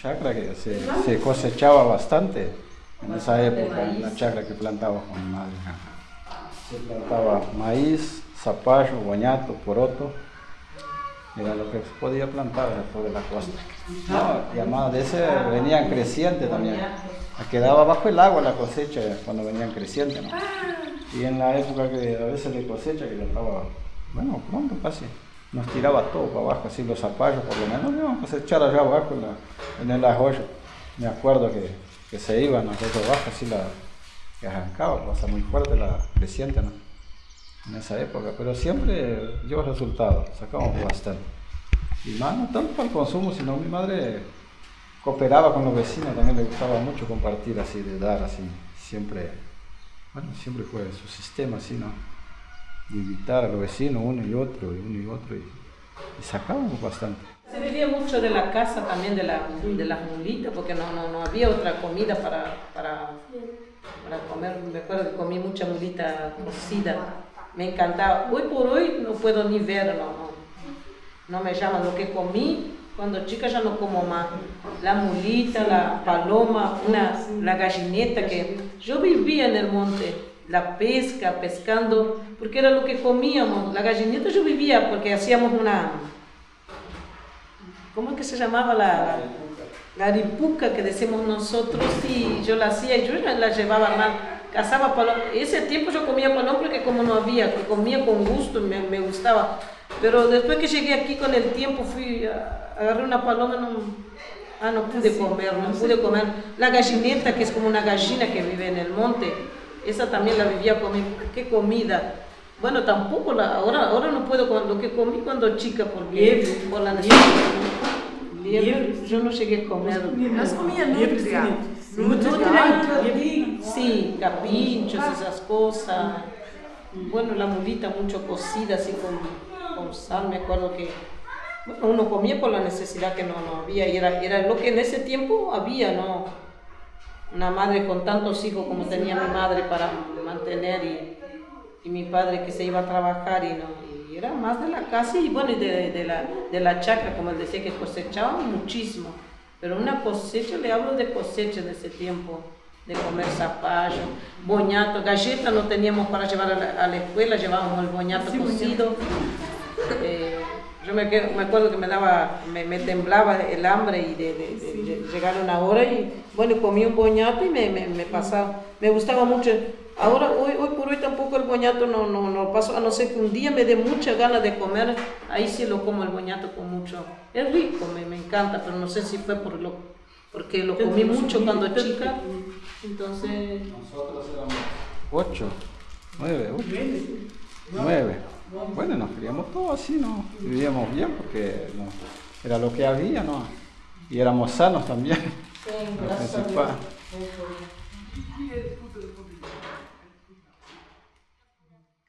chacra que se cosechaba bastante en esa época, en la chacra que plantaba con mi madre. Se plantaba maíz, zapallo, boñato, poroto, era lo que se podía plantar después de la costa. No, y además de ese venían crecientes también, quedaba bajo el agua la cosecha cuando venían crecientes, ¿no? Y en la época que a veces de cosecha, que ya estaba, bueno, pronto casi, nos tiraba todo para abajo, así los zapallos por lo menos, íbamos a cosechar allá abajo en el arroyo. Me acuerdo que se iban nosotros abajo, así que arrancaba, pasa muy fuerte la creciente, ¿no? En esa época, pero siempre dio resultados, sacamos bastante. Y más no tanto para el consumo, sino mi madre cooperaba con los vecinos, también le gustaba mucho compartir así, de dar así, siempre, bueno, siempre fue su sistema así, ¿no? De invitar a los vecinos uno y otro, y sacábamos bastante. Se vivía mucho de la casa también, de las mulitas, porque no había otra comida para comer. Me acuerdo que comí mucha mulita cocida, me encantaba. Hoy por hoy no puedo ni ver, no me llama. Lo que comí cuando chica ya no como más. La mulita, la paloma, la gallineta, que yo vivía en el monte, la pesca, pescando, porque era lo que comíamos. La gallineta yo vivía porque hacíamos ¿cómo es que se llamaba la aripuca que decimos nosotros? Y yo la hacía y yo la llevaba mal. Cazaba paloma. Ese tiempo yo comía paloma porque como no había, que comía con gusto, me gustaba. Pero después que llegué aquí con el tiempo, agarré una paloma, no pude comer. La gallineta, que es como una gallina que vive en el monte, esa también la vivía comiendo. ¡Qué comida! Bueno, tampoco, ahora no puedo comer lo que comí cuando chica, porque por la necesidad. Liebre, yo no llegué a comer. Nós comíamos liebre. Sí, capinchos, esas cosas. Bueno, la mulita mucho cocida, así con sal. Me acuerdo que bueno, uno comía por la necesidad que no había, y era lo que en ese tiempo había, ¿no? Una madre con tantos hijos como tenía mi madre para mantener, y mi padre que se iba a trabajar, y era más de la casa, y bueno, y de la chacra, como él decía, que cosechaban muchísimo. Pero una cosecha, le hablo de cosecha de ese tiempo, de comer zapallo, boñato, galleta no teníamos para llevar a la escuela, llevábamos el boñato cocido. Yo me acuerdo que me temblaba el hambre y de llegar una hora, y bueno, comí un boñato y me pasaba, me gustaba mucho. Ahora, hoy por hoy tampoco el boñato no paso, a no ser que un día me dé mucha ganas de comer, ahí sí lo como el boñato con mucho. Es rico, me encanta, pero no sé si fue porque lo comí mucho cuando chica, entonces... Nosotros éramos 8, 9. Bueno, nos criamos todos así, ¿no? Vivíamos bien porque era lo que había, ¿no? Y éramos sanos también. Sí, gracias a Dios.